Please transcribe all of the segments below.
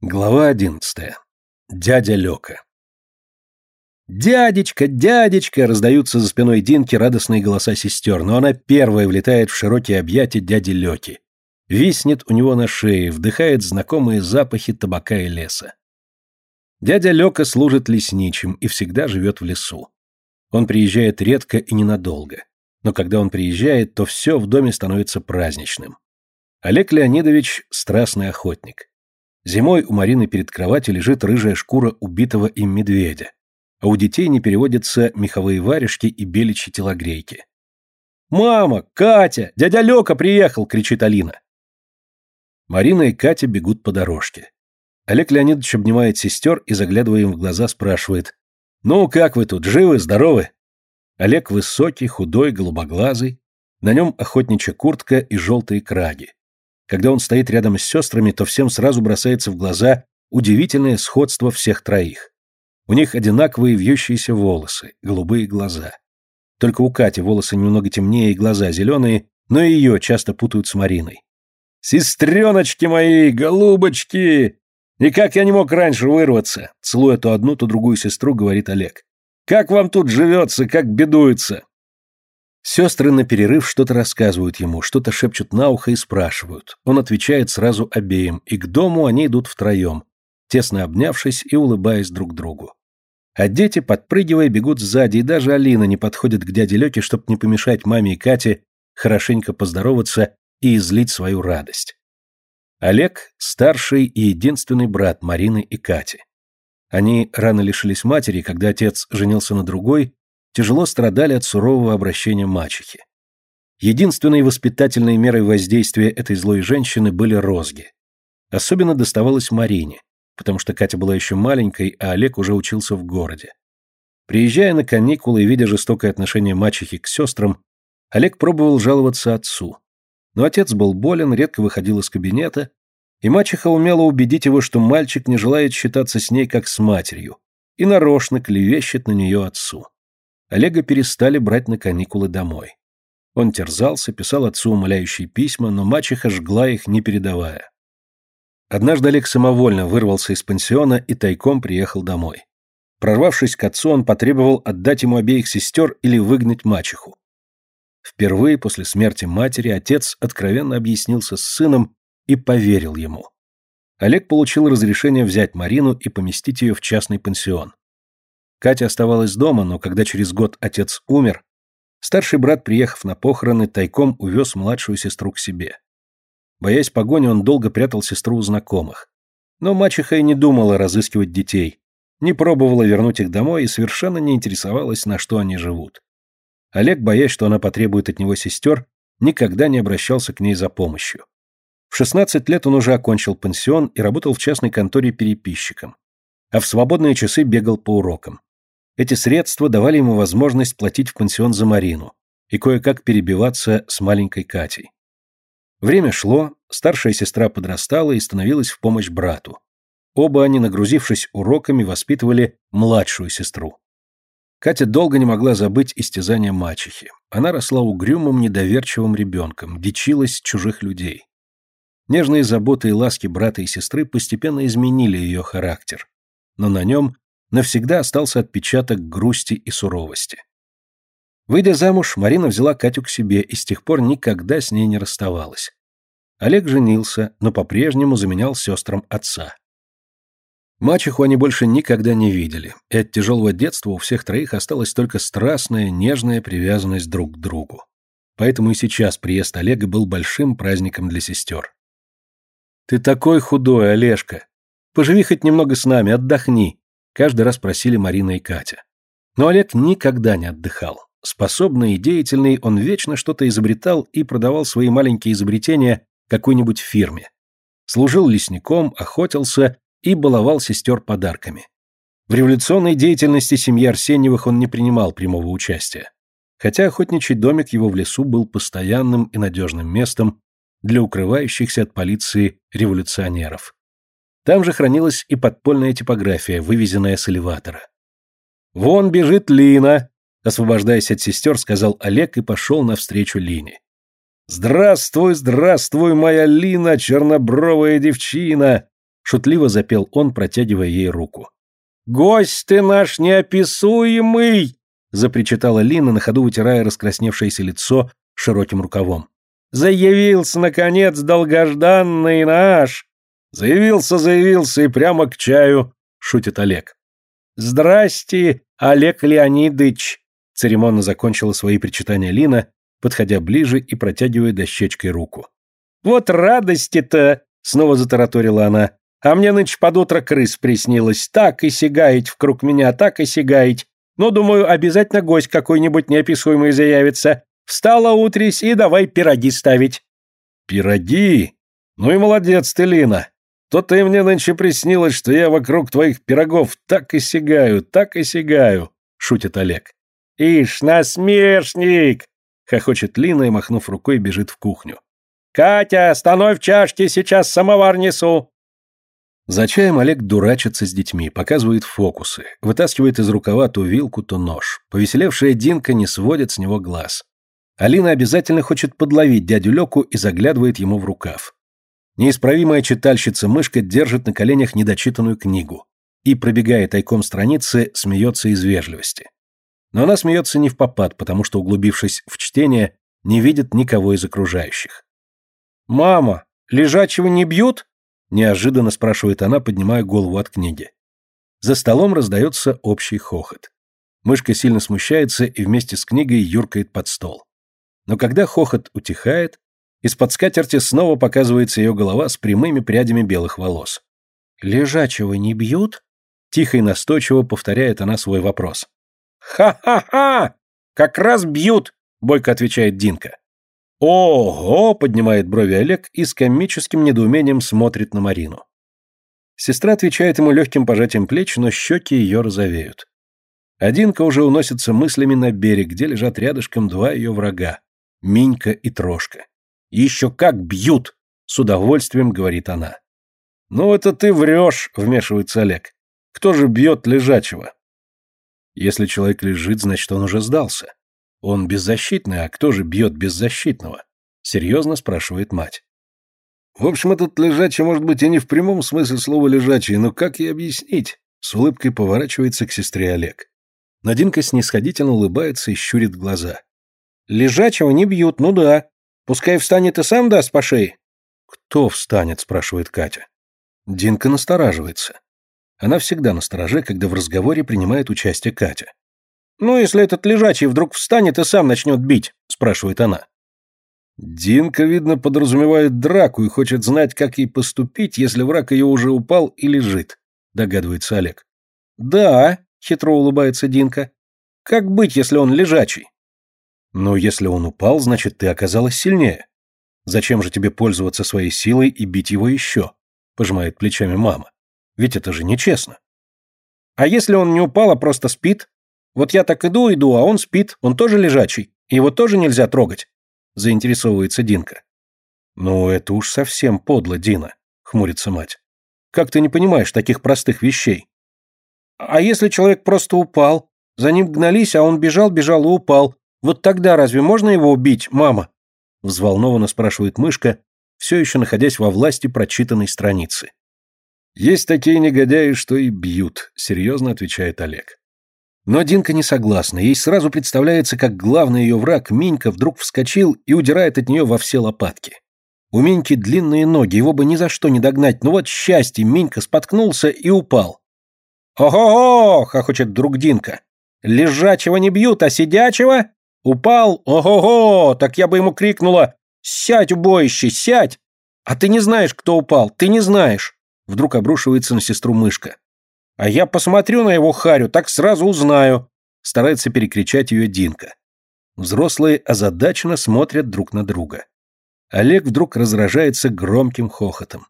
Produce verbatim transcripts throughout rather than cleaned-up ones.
Глава одиннадцатая. Дядя Лёка. «Дядечка, дядечка!» — раздаются за спиной Динки радостные голоса сестер, но она первая влетает в широкие объятия дяди Лёки. Виснет у него на шее, вдыхает знакомые запахи табака и леса. Дядя Лёка служит лесничим и всегда живет в лесу. Он приезжает редко и ненадолго. Но когда он приезжает, то все в доме становится праздничным. Олег Леонидович — страстный охотник. Зимой у Марины перед кроватью лежит рыжая шкура убитого им медведя, а у детей не переводятся меховые варежки и беличьи телогрейки. «Мама! Катя! Дядя Лёка приехал!» — кричит Алина. Марина и Катя бегут по дорожке. Олег Леонидович обнимает сестер и, заглядывая им в глаза, спрашивает: «Ну, как вы тут, живы, здоровы?» Олег высокий, худой, голубоглазый, на нем охотничья куртка и желтые краги. Когда он стоит рядом с сестрами, то всем сразу бросается в глаза удивительное сходство всех троих. У них одинаковые вьющиеся волосы, голубые глаза. Только у Кати волосы немного темнее и глаза зеленые, но и ее часто путают с Мариной. «Сестреночки мои, голубочки! Никак я не мог раньше вырваться!» Целуя то одну, то другую сестру, говорит Олег. «Как вам тут живется, как бедуется?» Сестры на перерыв что-то рассказывают ему, что-то шепчут на ухо и спрашивают. Он отвечает сразу обеим, и к дому они идут втроем, тесно обнявшись и улыбаясь друг другу. А дети, подпрыгивая, бегут сзади, и даже Алина не подходит к дяде Лёке, чтобы не помешать маме и Кате хорошенько поздороваться и излить свою радость. Олег – старший и единственный брат Марины и Кати. Они рано лишились матери, когда отец женился на другой, тяжело страдали от сурового обращения мачехи. Единственной воспитательной мерой воздействия этой злой женщины были розги. Особенно доставалось Марине, потому что Катя была еще маленькой, а Олег уже учился в городе. Приезжая на каникулы и видя жестокое отношение мачехи к сестрам, Олег пробовал жаловаться отцу. Но отец был болен, редко выходил из кабинета, и мачеха умела убедить его, что мальчик не желает считаться с ней как с матерью, и нарочно клевещет на нее отцу. Олега перестали брать на каникулы домой. Он терзался, писал отцу умоляющие письма, но мачеха жгла их, не передавая. Однажды Олег самовольно вырвался из пансиона и тайком приехал домой. Прорвавшись к отцу, он потребовал отдать ему обеих сестер или выгнать мачеху. Впервые после смерти матери отец откровенно объяснился с сыном и поверил ему. Олег получил разрешение взять Марину и поместить ее в частный пансион. Катя оставалась дома, но когда через год отец умер, старший брат, приехав на похороны, тайком увез младшую сестру к себе. Боясь погони, он долго прятал сестру у знакомых. Но мачеха и не думала разыскивать детей, не пробовала вернуть их домой и совершенно не интересовалась, на что они живут. Олег, боясь, что она потребует от него сестер, никогда не обращался к ней за помощью. В шестнадцать лет он уже окончил пансион и работал в частной конторе переписчиком, а в свободные часы бегал по урокам. Эти средства давали ему возможность платить в пансион за Марину и кое-как перебиваться с маленькой Катей. Время шло, старшая сестра подрастала и становилась в помощь брату. Оба они, нагрузившись уроками, воспитывали младшую сестру. Катя долго не могла забыть истязания мачехи. Она росла угрюмым, недоверчивым ребенком, дичилась чужих людей. Нежные заботы и ласки брата и сестры постепенно изменили ее характер, но на нем навсегда остался отпечаток грусти и суровости. Выйдя замуж, Марина взяла Катю к себе и с тех пор никогда с ней не расставалась. Олег женился, но по-прежнему заменял сестрам отца. Мачеху они больше никогда не видели, и от тяжелого детства у всех троих осталась только страстная, нежная привязанность друг к другу. Поэтому и сейчас приезд Олега был большим праздником для сестер. «Ты такой худой, Олежка! Поживи хоть немного с нами, отдохни!» Каждый раз просили Марина и Катя. Но Олег никогда не отдыхал. Способный и деятельный, он вечно что-то изобретал и продавал свои маленькие изобретения какой-нибудь фирме. Служил лесником, охотился и баловал сестер подарками. В революционной деятельности семьи Арсеньевых он не принимал прямого участия. Хотя охотничий домик его в лесу был постоянным и надежным местом для укрывающихся от полиции революционеров. Там же хранилась и подпольная типография, вывезенная с элеватора. «Вон бежит Лина!» Освобождаясь от сестер, сказал Олег и пошел навстречу Лине. «Здравствуй, здравствуй, моя Лина, чернобровая девчина!» Шутливо запел он, протягивая ей руку. «Гость ты наш неописуемый!» запричитала Лина, на ходу вытирая раскрасневшееся лицо широким рукавом. «Заявился, наконец, долгожданный наш!» «Заявился, заявился и прямо к чаю», — шутит Олег. «Здрасте, Олег Леонидыч!» церемонно закончила свои причитания Лина, подходя ближе и протягивая дощечкой руку. «Вот радости-то!» — снова затараторила она. «А мне нынче под утро крыс приснилось. Так и сигаять вокруг меня, так и сигаять. Но, думаю, обязательно гость какой-нибудь неописуемый заявится. Встала утрись и давай пироги ставить». «Пироги? Ну и молодец ты, Лина. То-то и мне нынче приснилось, что я вокруг твоих пирогов так и сигаю, так и сигаю», — шутит Олег. «Ишь, насмешник!» — хохочет Лина и, махнув рукой, бежит в кухню. «Катя, становь чашки, сейчас самовар несу!» За чаем Олег дурачится с детьми, показывает фокусы, вытаскивает из рукава то вилку, то нож. Повеселевшая Динка не сводит с него глаз. Алина обязательно хочет подловить дядю Лёку и заглядывает ему в рукав. Неисправимая читальщица-мышка держит на коленях недочитанную книгу и, пробегая тайком страницы, смеется из вежливости. Но она смеется не впопад, потому что, углубившись в чтение, не видит никого из окружающих. «Мама, лежачего не бьют?» — неожиданно спрашивает она, поднимая голову от книги. За столом раздается общий хохот. Мышка сильно смущается и вместе с книгой юркает под стол. Но когда хохот утихает, из-под скатерти снова показывается ее голова с прямыми прядями белых волос. «Лежачего не бьют?» — тихо и настойчиво повторяет она свой вопрос. «Ха-ха-ха! Как раз бьют!» — бойко отвечает Динка. «Ого!» — поднимает брови Олег и с комическим недоумением смотрит на Марину. Сестра отвечает ему легким пожатием плеч, но щеки ее розовеют. А Динка уже уносится мыслями на берег, где лежат рядышком два ее врага — Минька и Трошка. «Еще как бьют!» — с удовольствием говорит она. «Ну это ты врешь!» — вмешивается Олег. «Кто же бьет лежачего?» Если человек лежит, значит, он уже сдался. Он беззащитный, а кто же бьет беззащитного? Серьезно спрашивает мать. В общем, этот лежачий может быть и не в прямом смысле слова лежачий, но как ей объяснить? С улыбкой поворачивается к сестре Олег. Надинка снисходительно улыбается и щурит глаза. Лежачего не бьют, ну да. Пускай встанет и сам даст по шее. Кто встанет, спрашивает Катя. Динка настораживается. Она всегда настороже, когда в разговоре принимает участие Катя. «Ну, если этот лежачий вдруг встанет и сам начнет бить?» – спрашивает она. Динка, видно, подразумевает драку и хочет знать, как ей поступить, если враг ее уже упал и лежит, догадывается Олег. «Да», – хитро улыбается Динка. «Как быть, если он лежачий?» «Ну, если он упал, значит, ты оказалась сильнее. Зачем же тебе пользоваться своей силой и бить его еще?» – пожимает плечами мама. «Ведь это же нечестно». «А если он не упал, а просто спит? Вот я так иду, иду, а он спит, он тоже лежачий, и его тоже нельзя трогать?» – заинтересовывается Динка. «Ну, это уж совсем подло, Дина», – хмурится мать. «Как ты не понимаешь таких простых вещей?» «А если человек просто упал? За ним гнались, а он бежал, бежал и упал. Вот тогда разве можно его убить, мама?» – взволнованно спрашивает мышка, все еще находясь во власти прочитанной страницы. «Есть такие негодяи, что и бьют», — серьезно отвечает Олег. Но Динка не согласна, ей сразу представляется, как главный ее враг, Минька, вдруг вскочил и удирает от нее во все лопатки. У Миньки длинные ноги, его бы ни за что не догнать, но вот счастье, Минька споткнулся и упал. «Ого-го!» — хохочет друг Динка. «Лежачего не бьют, а сидячего? Упал? Ого-го! Так я бы ему крикнула: сядь, убоище, сядь! А ты не знаешь, кто упал, ты не знаешь!» Вдруг обрушивается на сестру мышка. «А я посмотрю на его харю, так сразу узнаю», — старается перекричать ее Динка. Взрослые озадаченно смотрят друг на друга. Олег вдруг разражается громким хохотом.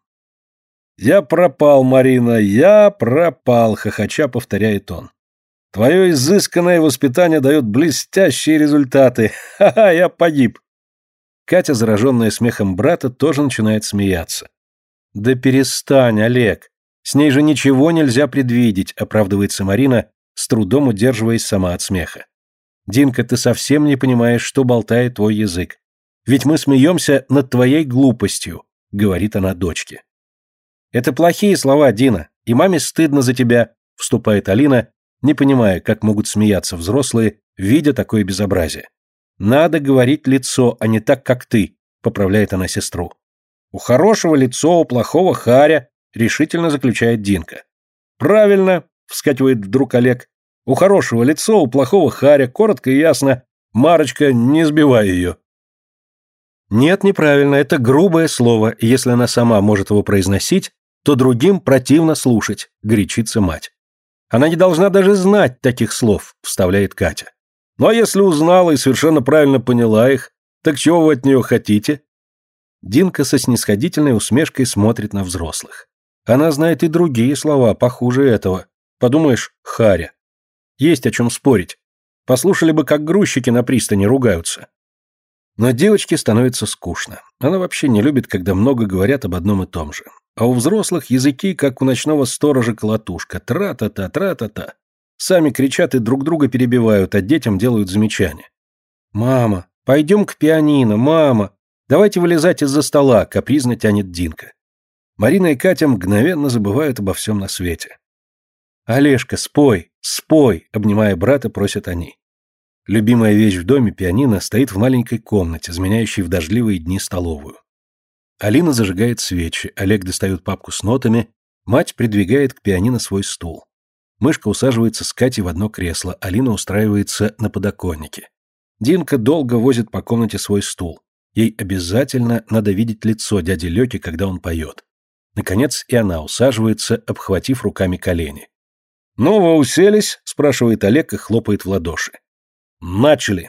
«Я пропал, Марина, я пропал», — хохоча повторяет он. «Твое изысканное воспитание дает блестящие результаты. Ха-ха, я погиб». Катя, зараженная смехом брата, тоже начинает смеяться. «Да перестань, Олег. С ней же ничего нельзя предвидеть», — оправдывается Марина, с трудом удерживаясь сама от смеха. «Динка, ты совсем не понимаешь, что болтает твой язык. Ведь мы смеемся над твоей глупостью», — говорит она дочке. Это плохие слова, Дина, и маме стыдно за тебя, вступает Алина, не понимая, как могут смеяться взрослые, видя такое безобразие. Надо говорить лицо, а не так, как ты, поправляет она сестру. У хорошего лицо, у плохого харя, решительно заключает Динка. Правильно, вскакивает вдруг Олег. У хорошего лицо, у плохого харя, коротко и ясно. Марочка, не сбивай ее. Нет, неправильно, это грубое слово, и если она сама может его произносить, то другим противно слушать, горячится мать. Она не должна даже знать таких слов, вставляет Катя. Ну а если узнала и совершенно правильно поняла их, так чего вы от нее хотите? Динка со снисходительной усмешкой смотрит на взрослых. Она знает и другие слова, похуже этого. Подумаешь, харя. Есть о чем спорить. Послушали бы, как грузчики на пристани ругаются. Но девочке становится скучно. Она вообще не любит, когда много говорят об одном и том же. А у взрослых языки, как у ночного сторожа колотушка. Тра-та-та, тра-та-та. Сами кричат и друг друга перебивают, а детям делают замечания. «Мама, пойдем к пианино, мама! Давайте вылезать из-за стола», — капризно тянет Динка. Марина и Катя мгновенно забывают обо всем на свете. «Олежка, спой, спой!» — обнимая брата, просят они. Любимая вещь в доме, пианино, стоит в маленькой комнате, заменяющей в дождливые дни столовую. Алина зажигает свечи, Олег достает папку с нотами, мать придвигает к пианино свой стул. Мышка усаживается с Катей в одно кресло, Алина устраивается на подоконнике. Динка долго возит по комнате свой стул. Ей обязательно надо видеть лицо дяди Лёки, когда он поет. Наконец и она усаживается, обхватив руками колени. «Ну, вы уселись?» — спрашивает Олег и хлопает в ладоши. «Начали!»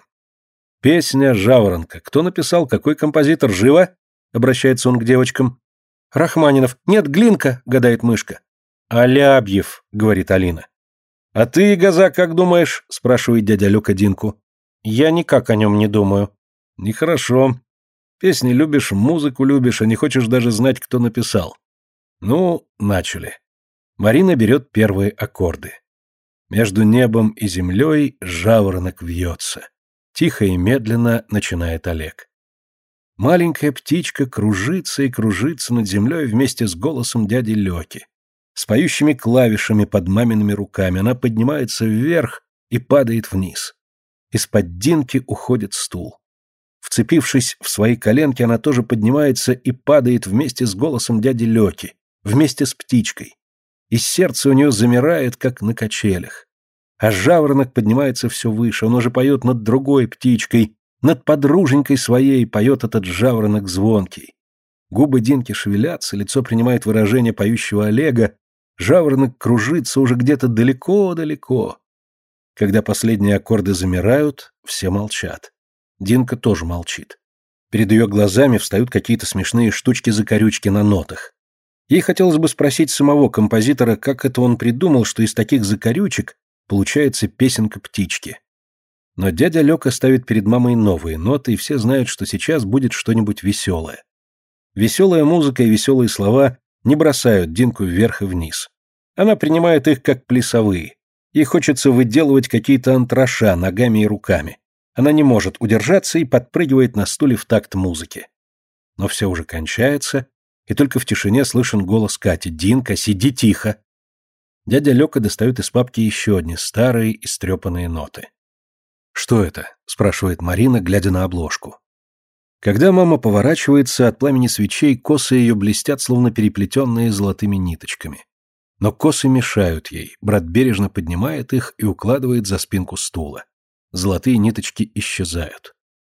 «Песня «Жаворонка». Кто написал, какой композитор? Живо?» — обращается он к девочкам. «Рахманинов». «Нет, Глинка», — гадает мышка. «Алябьев», — говорит Алина. «А ты, Газа, как думаешь?» — спрашивает дядя Лёка Динку. «Я никак о нем не думаю». «Нехорошо. Песни любишь, музыку любишь, а не хочешь даже знать, кто написал». «Ну, начали». Марина берет первые аккорды. Между небом и землей жаворонок вьется. Тихо и медленно начинает Олег. Маленькая птичка кружится и кружится над землей вместе с голосом дяди Лёки. С поющими клавишами под мамиными руками она поднимается вверх и падает вниз. Из-под Динки уходит стул. Вцепившись в свои коленки, она тоже поднимается и падает вместе с голосом дяди Лёки, вместе с птичкой. И сердце у нее замирает, как на качелях. А жаворонок поднимается все выше, он уже поет над другой птичкой, над подруженькой своей поет этот жаворонок звонкий. Губы Динки шевелятся, лицо принимает выражение поющего Олега, жаворонок кружится уже где-то далеко-далеко. Когда последние аккорды замирают, все молчат. Динка тоже молчит. Перед ее глазами встают какие-то смешные штучки-закорючки на нотах. Ей хотелось бы спросить самого композитора, как это он придумал, что из таких закорючек получается песенка птички. Но дядя Лёка ставит перед мамой новые ноты, и все знают, что сейчас будет что-нибудь веселое. Веселая музыка и веселые слова не бросают Динку вверх и вниз. Она принимает их как плясовые. Ей хочется выделывать какие-то антраша ногами и руками. Она не может удержаться и подпрыгивает на стуле в такт музыки. Но все уже кончается, и только в тишине слышен голос Кати: «Динка, сиди тихо!» Дядя Лёка достает из папки еще одни старые истрепанные ноты. «Что это?» — спрашивает Марина, глядя на обложку. Когда мама поворачивается, от пламени свечей косы ее блестят, словно переплетенные золотыми ниточками. Но косы мешают ей, брат бережно поднимает их и укладывает за спинку стула. Золотые ниточки исчезают.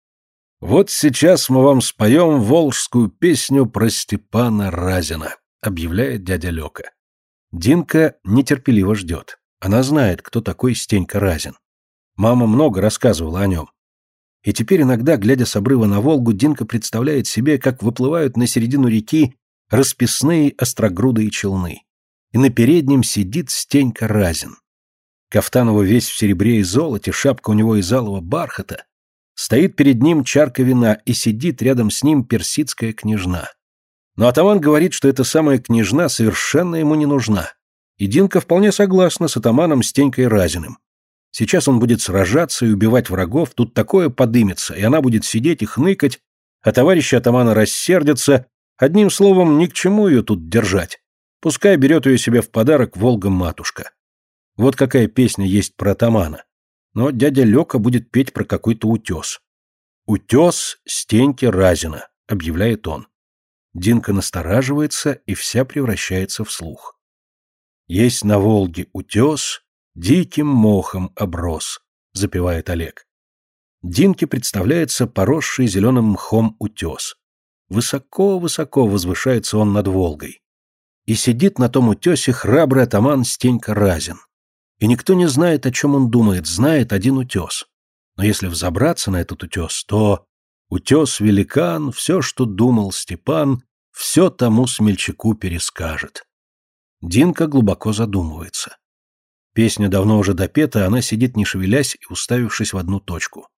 «Вот сейчас мы вам споем волжскую песню про Степана Разина», — объявляет дядя Лёка. Динка нетерпеливо ждет. Она знает, кто такой Стенька Разин. Мама много рассказывала о нем. И теперь иногда, глядя с обрыва на Волгу, Динка представляет себе, как выплывают на середину реки расписные острогрудые челны. И на переднем сидит Стенька Разин. Кафтан его весь в серебре и золоте, шапка у него из алого бархата. Стоит перед ним чарка вина, и сидит рядом с ним персидская княжна. Но атаман говорит, что эта самая княжна совершенно ему не нужна. И Динка вполне согласна с атаманом Стенькой Разиным. Сейчас он будет сражаться и убивать врагов, тут такое подымется, и она будет сидеть и хныкать, а товарищи атамана рассердятся, одним словом, ни к чему ее тут держать. Пускай берет ее себе в подарок Волга-матушка. Вот какая песня есть про атамана. Но дядя Лёка будет петь про какой-то утес. «Утес Стеньки Разина», — объявляет он. Динка настораживается и вся превращается в слух. «Есть на Волге утес, диким мохом оброс», — запевает Олег. Динке представляется поросший зеленым мхом утес. Высоко-высоко возвышается он над Волгой. И сидит на том утесе храбрый атаман Стенька Разин. И никто не знает, о чем он думает, знает один утес. Но если взобраться на этот утес, то утес-великан, все, что думал Степан, все тому смельчаку перескажет. Динка глубоко задумывается. Песня давно уже допета, она сидит не шевелясь и уставившись в одну точку.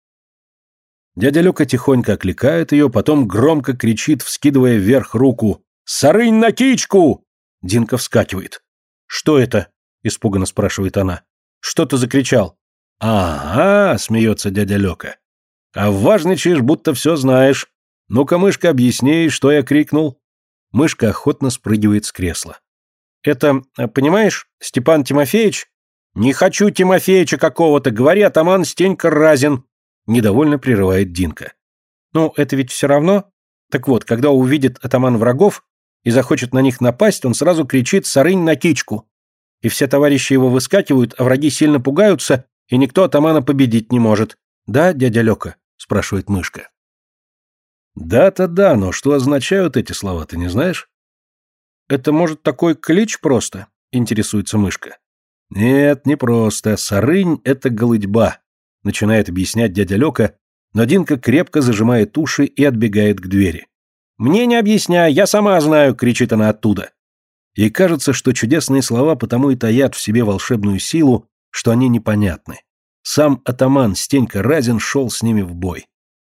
Дядя Лёка тихонько окликает ее, потом громко кричит, вскидывая вверх руку: «Сарынь на кичку!» Динка вскакивает. «Что это?» — испуганно спрашивает она. «Что ты закричал?» «Ага», — смеется дядя Лёка. «А важничаешь, будто все знаешь. Ну-ка, мышка, объясни, что я крикнул». Мышка охотно спрыгивает с кресла. «Это, понимаешь, Степан Тимофеевич?» «Не хочу Тимофеича какого-то, говори, атаман Стенька Разин», — недовольно прерывает Динка. «Ну, это ведь все равно. Так вот, когда увидит атаман врагов и захочет на них напасть, он сразу кричит «Сарынь на кичку». И все товарищи его выскакивают, а враги сильно пугаются, и никто атамана победить не может. Да, дядя Лёка?» — спрашивает мышка. «Да-то да, но что означают эти слова, ты не знаешь?» «Это, может, такой клич просто?» — интересуется мышка. «Нет, не просто. Сарынь — это голыдьба», — начинает объяснять дядя Лёка, но Динка крепко зажимает уши и отбегает к двери. «Мне не объясняй, я сама знаю», — кричит она оттуда. Ей кажется, что чудесные слова потому и таят в себе волшебную силу, что они непонятны. Сам атаман Стенька Разин шел с ними в бой.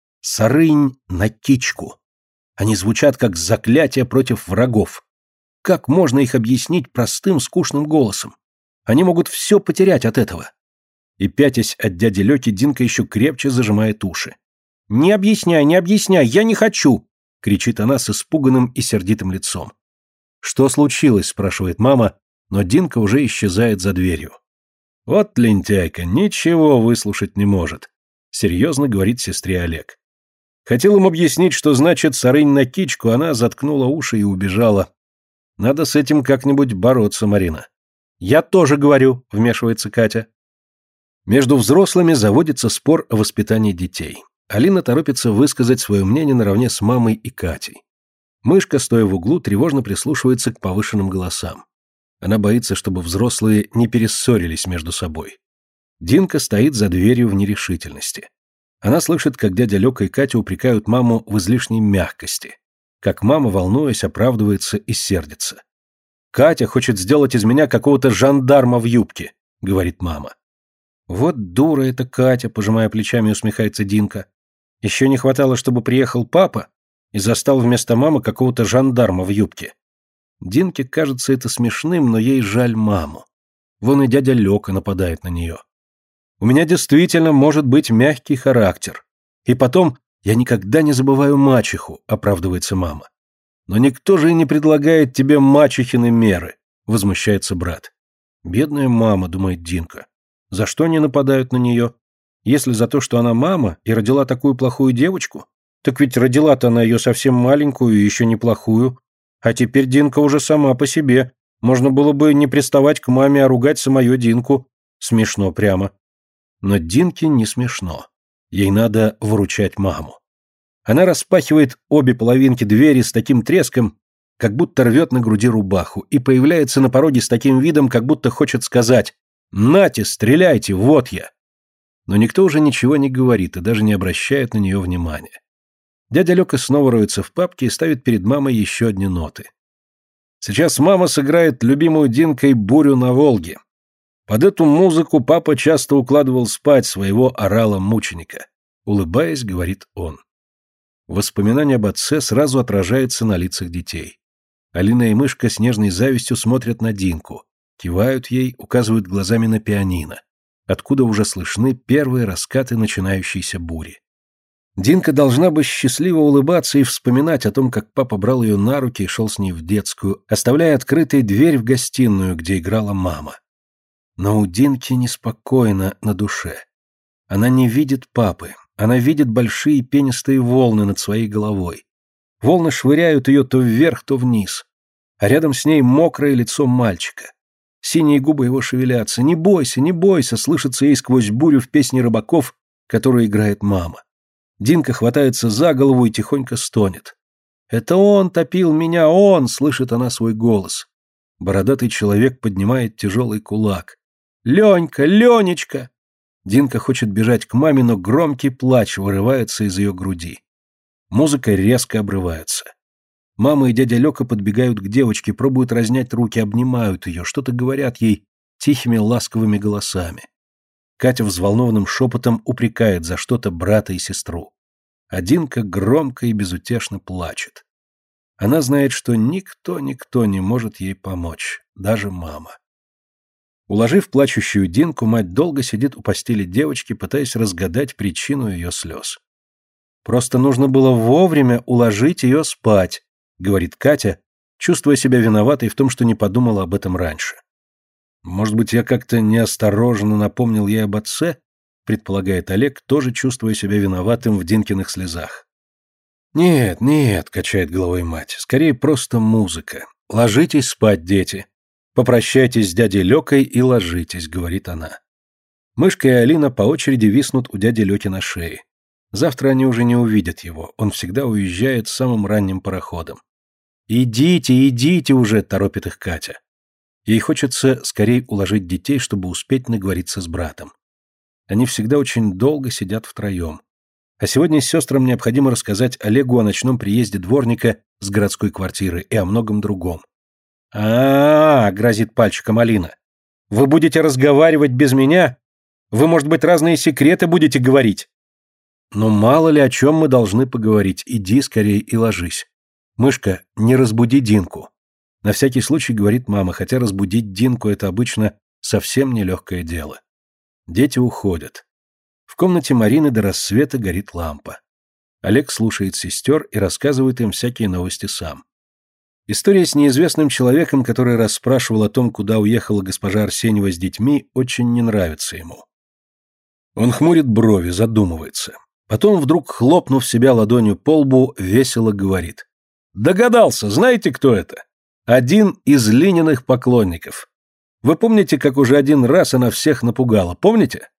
«Сарынь на кичку». Они звучат как заклятие против врагов. Как можно их объяснить простым, скучным голосом? Они могут все потерять от этого. И, пятясь от дяди Лёки, Динка еще крепче зажимает уши. «Не объясняй, не объясняй, я не хочу!» — кричит она с испуганным и сердитым лицом. «Что случилось?» — спрашивает мама, но Динка уже исчезает за дверью. «Вот лентяйка, ничего выслушать не может», — серьезно говорит сестре Олег. Хотел им объяснить, что значит «сарынь на кичку», она заткнула уши и убежала. Надо с этим как-нибудь бороться, Марина. «Я тоже говорю», — вмешивается Катя. Между взрослыми заводится спор о воспитании детей. Алина торопится высказать свое мнение наравне с мамой и Катей. Мышка, стоя в углу, тревожно прислушивается к повышенным голосам. Она боится, чтобы взрослые не перессорились между собой. Динка стоит за дверью в нерешительности. Она слышит, как дядя Лёка и Катя упрекают маму в излишней мягкости, как мама, волнуясь, оправдывается и сердится. «Катя хочет сделать из меня какого-то жандарма в юбке», — говорит мама. «Вот дура эта Катя», — пожимая плечами, усмехается Динка. «Еще не хватало, чтобы приехал папа и застал вместо мамы какого-то жандарма в юбке». Динке кажется это смешным, но ей жаль маму. Вон и дядя Лёка нападает на нее. «У меня действительно может быть мягкий характер. И потом, я никогда не забываю мачеху», — оправдывается мама. «Но никто же и не предлагает тебе мачехины меры», — возмущается брат. «Бедная мама», — думает Динка. «За что они нападают на нее? Если за то, что она мама и родила такую плохую девочку, так ведь родила-то она ее совсем маленькую и еще неплохую. А теперь Динка уже сама по себе. Можно было бы не приставать к маме, а ругать самую Динку. Смешно прямо». Но Динке не смешно. Ей надо выручать маму. Она распахивает обе половинки двери с таким треском, как будто рвет на груди рубаху, и появляется на пороге с таким видом, как будто хочет сказать: «Нате, стреляйте, вот я!» Но никто уже ничего не говорит и даже не обращает на нее внимания. Дядя Лёка снова роется в папке и ставит перед мамой еще одни ноты. Сейчас мама сыграет любимую Динкой «Бурю на Волге». Под эту музыку папа часто укладывал спать своего орала-мученика. Улыбаясь, говорит он. Воспоминание об отце сразу отражается на лицах детей. Алина и Мышка с нежной завистью смотрят на Динку, кивают ей, указывают глазами на пианино, откуда уже слышны первые раскаты начинающейся бури. Динка должна бы счастливо улыбаться и вспоминать о том, как папа брал ее на руки и шел с ней в детскую, оставляя открытой дверь в гостиную, где играла мама. Но у Динки неспокойно на душе. Она не видит папы, она видит большие пенистые волны над своей головой. Волны швыряют ее то вверх, то вниз. А рядом с ней мокрое лицо мальчика. Синие губы его шевелятся. «Не бойся, не бойся!» слышится ей сквозь бурю в песне рыбаков, которую играет мама. Динка хватается за голову и тихонько стонет. «Это он топил меня, он!» — слышит она свой голос. Бородатый человек поднимает тяжелый кулак. «Ленька, Ленечка!» Динка хочет бежать к маме, но громкий плач вырывается из ее груди. Музыка резко обрывается. Мама и дядя Лёка подбегают к девочке, пробуют разнять руки, обнимают ее, что-то говорят ей тихими ласковыми голосами. Катя взволнованным шепотом упрекает за что-то брата и сестру. А Динка громко и безутешно плачет. Она знает, что никто-никто не может ей помочь, даже мама. Уложив плачущую Динку, мать долго сидит у постели девочки, пытаясь разгадать причину ее слез. «Просто нужно было вовремя уложить ее спать», — говорит Катя, чувствуя себя виноватой в том, что не подумала об этом раньше. «Может быть, я как-то неосторожно напомнил ей об отце?» — предполагает Олег, тоже чувствуя себя виноватым в Динкиных слезах. «Нет, нет», — качает головой мать, — «скорее просто музыка. Ложитесь спать, дети. Попрощайтесь с дядей Лёкой и ложитесь», — говорит она. Мышка и Алина по очереди виснут у дяди Лёки на шее. Завтра они уже не увидят его, он всегда уезжает самым ранним пароходом. «Идите, идите уже», — торопит их Катя. Ей хочется скорее уложить детей, чтобы успеть наговориться с братом. Они всегда очень долго сидят втроем. А сегодня сестрам необходимо рассказать Олегу о ночном приезде дворника с городской квартиры и о многом другом. а, -а, -а грозит пальчиком Алина. «Вы будете разговаривать без меня? Вы, может быть, разные секреты будете говорить?» «Ну, мало ли о чем мы должны поговорить. Иди скорее и ложись. Мышка, не разбуди Динку». На всякий случай говорит мама, хотя разбудить Динку — это обычно совсем нелегкое дело. Дети уходят. В комнате Марины до рассвета горит лампа. Олег слушает сестер и рассказывает им всякие новости сам. История с неизвестным человеком, который расспрашивал о том, куда уехала госпожа Арсеньева с детьми, очень не нравится ему. Он хмурит брови, задумывается. Потом, вдруг хлопнув себя ладонью по лбу, весело говорит. «Догадался, знаете, кто это? Один из Лининых поклонников. Вы помните, как уже один раз она всех напугала, помните?»